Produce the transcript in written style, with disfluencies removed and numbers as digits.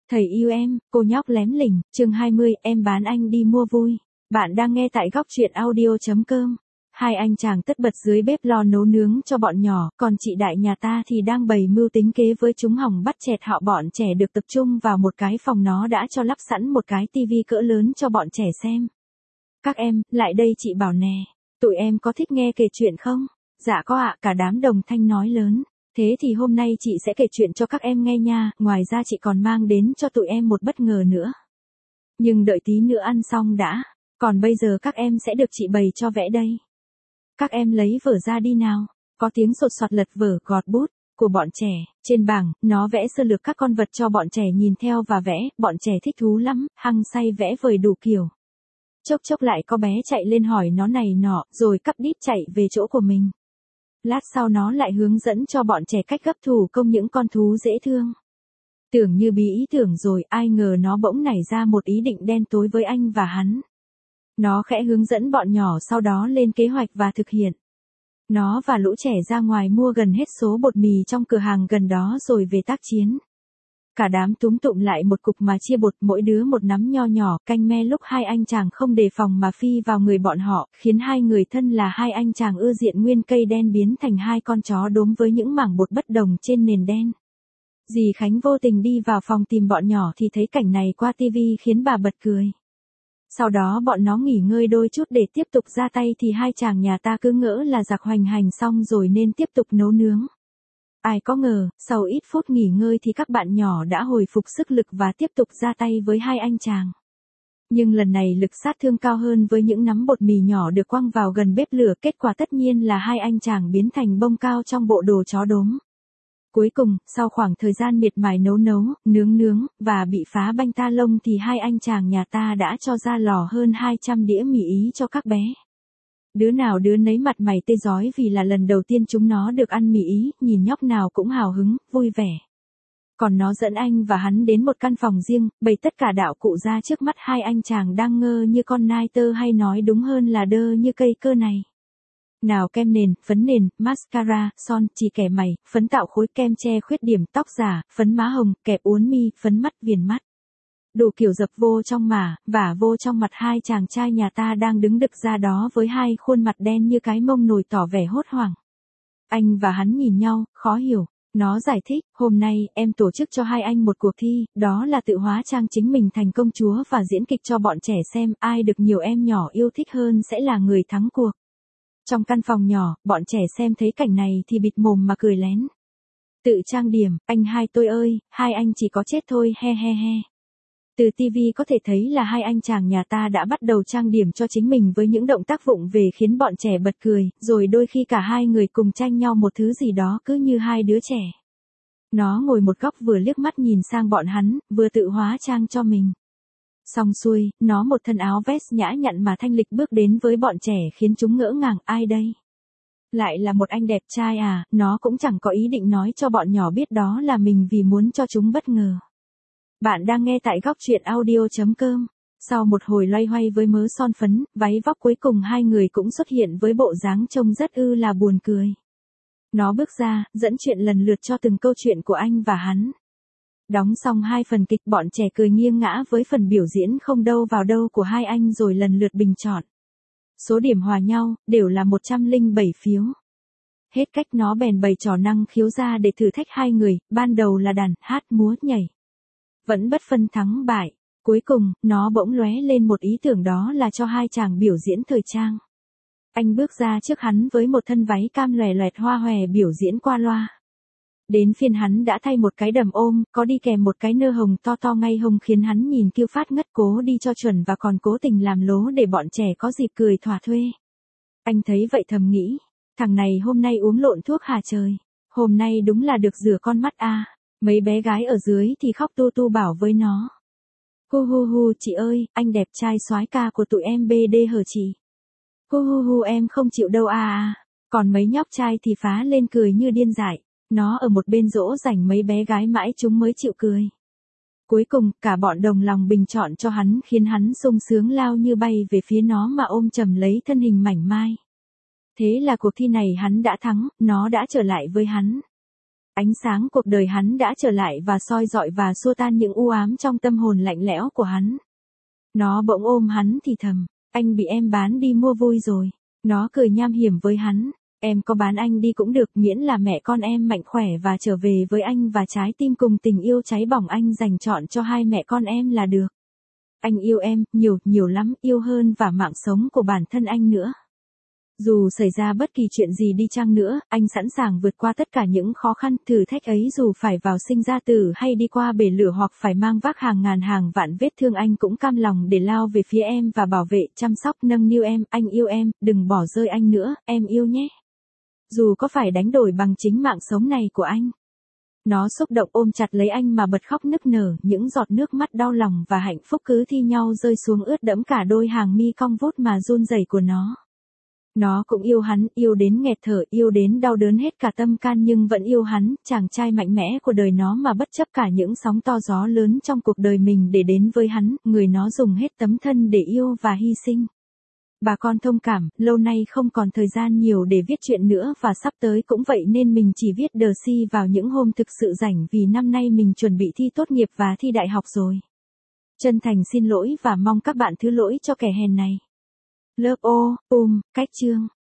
Thầy yêu em, cô nhóc lém lỉnh, chương 20, em bán anh đi mua vui. Bạn đang nghe tại góc truyện audio.com. Hai anh chàng tất bật dưới bếp lo nấu nướng cho bọn nhỏ, còn chị đại nhà ta thì đang bày mưu tính kế với chúng hỏng bắt chẹt họ. Bọn trẻ được tập trung vào một cái phòng, nó đã cho lắp sẵn một cái tivi cỡ lớn cho bọn trẻ xem. Các em, lại đây chị bảo nè, tụi em có thích nghe kể chuyện không? Dạ có ạ, cả đám đồng thanh nói lớn. Thế thì hôm nay chị sẽ kể chuyện cho các em nghe nha, ngoài ra chị còn mang đến cho tụi em một bất ngờ nữa. Nhưng đợi tí nữa ăn xong đã, còn bây giờ các em sẽ được chị bày cho vẽ đây. Các em lấy vở ra đi nào. Có tiếng sột soạt lật vở gọt bút của bọn trẻ, trên bảng, nó vẽ sơ lược các con vật cho bọn trẻ nhìn theo và vẽ, bọn trẻ thích thú lắm, hăng say vẽ vời đủ kiểu. Chốc chốc lại có bé chạy lên hỏi nó này nọ, rồi cắp đít chạy về chỗ của mình. Lát sau nó lại hướng dẫn cho bọn trẻ cách gấp thủ công những con thú dễ thương. Tưởng như bí ý tưởng rồi, ai ngờ nó bỗng nảy ra một ý định đen tối với anh và hắn. Nó khẽ hướng dẫn bọn nhỏ sau đó lên kế hoạch và thực hiện. Nó và lũ trẻ ra ngoài mua gần hết số bột mì trong cửa hàng gần đó rồi về tác chiến. Cả đám túm tụm lại một cục mà chia bột, mỗi đứa một nắm nho nhỏ, canh me lúc hai anh chàng không đề phòng mà phi vào người bọn họ, khiến hai người thân là hai anh chàng ưa diện nguyên cây đen biến thành hai con chó đốm với những mảng bột bất đồng trên nền đen. Dì Khánh vô tình đi vào phòng tìm bọn nhỏ thì thấy cảnh này qua tivi khiến bà bật cười. Sau đó bọn nó nghỉ ngơi đôi chút để tiếp tục ra tay thì hai chàng nhà ta cứ ngỡ là giặc hoành hành xong rồi nên tiếp tục nấu nướng. Ai có ngờ, sau ít phút nghỉ ngơi thì các bạn nhỏ đã hồi phục sức lực và tiếp tục ra tay với hai anh chàng. Nhưng lần này lực sát thương cao hơn với những nắm bột mì nhỏ được quăng vào gần bếp lửa, kết quả tất nhiên là hai anh chàng biến thành bông cao trong bộ đồ chó đốm. Cuối cùng, sau khoảng thời gian miệt mài nấu, nướng, và bị phá banh ta lông thì hai anh chàng nhà ta đã cho ra lò hơn 200 đĩa mì Ý cho các bé. Đứa nào đứa nấy mặt mày tê rói vì là lần đầu tiên chúng nó được ăn mì Ý, nhìn nhóc nào cũng hào hứng, vui vẻ. Còn nó dẫn anh và hắn đến một căn phòng riêng, bày tất cả đạo cụ ra trước mắt hai anh chàng đang ngơ như con nai tơ, hay nói đúng hơn là đơ như cây cơ này. Nào kem nền, phấn nền, mascara, son, chì kẻ mày, phấn tạo khối, kem che khuyết điểm, tóc giả, phấn má hồng, kẹp uốn mi, phấn mắt, viền mắt. Đủ kiểu dập vô trong mả, vả vô trong mặt hai chàng trai nhà ta đang đứng đực ra đó với hai khuôn mặt đen như cái mông nồi tỏ vẻ hốt hoảng. Anh và hắn nhìn nhau, khó hiểu. Nó giải thích, hôm nay em tổ chức cho hai anh một cuộc thi, đó là tự hóa trang chính mình thành công chúa và diễn kịch cho bọn trẻ xem, ai được nhiều em nhỏ yêu thích hơn sẽ là người thắng cuộc. Trong căn phòng nhỏ, bọn trẻ xem thấy cảnh này thì bịt mồm mà cười lén. Tự trang điểm, anh hai tôi ơi, hai anh chỉ có chết thôi, he he he. Từ tivi có thể thấy là hai anh chàng nhà ta đã bắt đầu trang điểm cho chính mình với những động tác vụng về khiến bọn trẻ bật cười, rồi đôi khi cả hai người cùng tranh nhau một thứ gì đó cứ như hai đứa trẻ. Nó ngồi một góc vừa liếc mắt nhìn sang bọn hắn, vừa tự hóa trang cho mình. Xong xuôi, nó một thân áo vest nhã nhặn mà thanh lịch bước đến với bọn trẻ khiến chúng ngỡ ngàng, ai đây? Lại là một anh đẹp trai à? Nó cũng chẳng có ý định nói cho bọn nhỏ biết đó là mình vì muốn cho chúng bất ngờ. Bạn đang nghe tại góc truyện audio.com. Sau một hồi loay hoay với mớ son phấn, váy vóc, cuối cùng hai người cũng xuất hiện với bộ dáng trông rất là buồn cười. Nó bước ra, dẫn chuyện lần lượt cho từng câu chuyện của anh và hắn. Đóng xong hai phần kịch, bọn trẻ cười nghiêng ngã với phần biểu diễn không đâu vào đâu của hai anh rồi lần lượt bình chọn. Số điểm hòa nhau, đều là 107 phiếu. Hết cách nó bèn bày trò năng khiếu ra để thử thách hai người, ban đầu là đàn, hát, múa, nhảy. Vẫn bất phân thắng bại. Cuối cùng, nó bỗng lóe lên một ý tưởng, đó là cho hai chàng biểu diễn thời trang. Anh bước ra trước hắn với một thân váy cam lòe loẹt hoa hòe biểu diễn qua loa. Đến phiên hắn đã thay một cái đầm ôm, có đi kèm một cái nơ hồng to to ngay hông khiến hắn nhìn kiêu phát ngất, cố đi cho chuẩn và còn cố tình làm lố để bọn trẻ có dịp cười thỏa thuê. Anh thấy vậy thầm nghĩ, thằng này hôm nay uống lộn thuốc hả trời, hôm nay đúng là được rửa con mắt a. Mấy bé gái ở dưới thì khóc tu tu bảo với nó. Hu hu hu chị ơi, anh đẹp trai soái ca của tụi em BD hở chị. Hu hu hu em không chịu đâu à. Còn mấy nhóc trai thì phá lên cười như điên dại. Nó ở một bên dỗ dành mấy bé gái mãi chúng mới chịu cười. Cuối cùng, cả bọn đồng lòng bình chọn cho hắn khiến hắn sung sướng lao như bay về phía nó mà ôm chầm lấy thân hình mảnh mai. Thế là cuộc thi này hắn đã thắng, nó đã trở lại với hắn. Ánh sáng cuộc đời hắn đã trở lại và soi rọi và xua tan những u ám trong tâm hồn lạnh lẽo của hắn. Nó bỗng ôm hắn thì thầm, anh bị em bán đi mua vui rồi. Nó cười nham hiểm với hắn, em có bán anh đi cũng được miễn là mẹ con em mạnh khỏe và trở về với anh và trái tim cùng tình yêu cháy bỏng anh dành trọn cho hai mẹ con em là được. Anh yêu em, nhiều, nhiều lắm, yêu hơn và mạng sống của bản thân anh nữa. Dù xảy ra bất kỳ chuyện gì đi chăng nữa, anh sẵn sàng vượt qua tất cả những khó khăn, thử thách ấy dù phải vào sinh ra tử hay đi qua bể lửa hoặc phải mang vác hàng ngàn hàng vạn vết thương anh cũng cam lòng để lao về phía em và bảo vệ, chăm sóc, nâng niu em, anh yêu em, đừng bỏ rơi anh nữa, em yêu nhé. Dù có phải đánh đổi bằng chính mạng sống này của anh. Nó xúc động ôm chặt lấy anh mà bật khóc nức nở, những giọt nước mắt đau lòng và hạnh phúc cứ thi nhau rơi xuống ướt đẫm cả đôi hàng mi cong vút mà run rẩy của nó. Nó cũng yêu hắn, yêu đến nghẹt thở, yêu đến đau đớn hết cả tâm can nhưng vẫn yêu hắn, chàng trai mạnh mẽ của đời nó mà bất chấp cả những sóng to gió lớn trong cuộc đời mình để đến với hắn, người nó dùng hết tấm thân để yêu và hy sinh. Bà con thông cảm, lâu nay không còn thời gian nhiều để viết chuyện nữa và sắp tới cũng vậy nên mình chỉ viết đờ si vào những hôm thực sự rảnh vì năm nay mình chuẩn bị thi tốt nghiệp và thi đại học rồi. Chân thành xin lỗi và mong các bạn thứ lỗi cho kẻ hèn này. Love O, cách chương.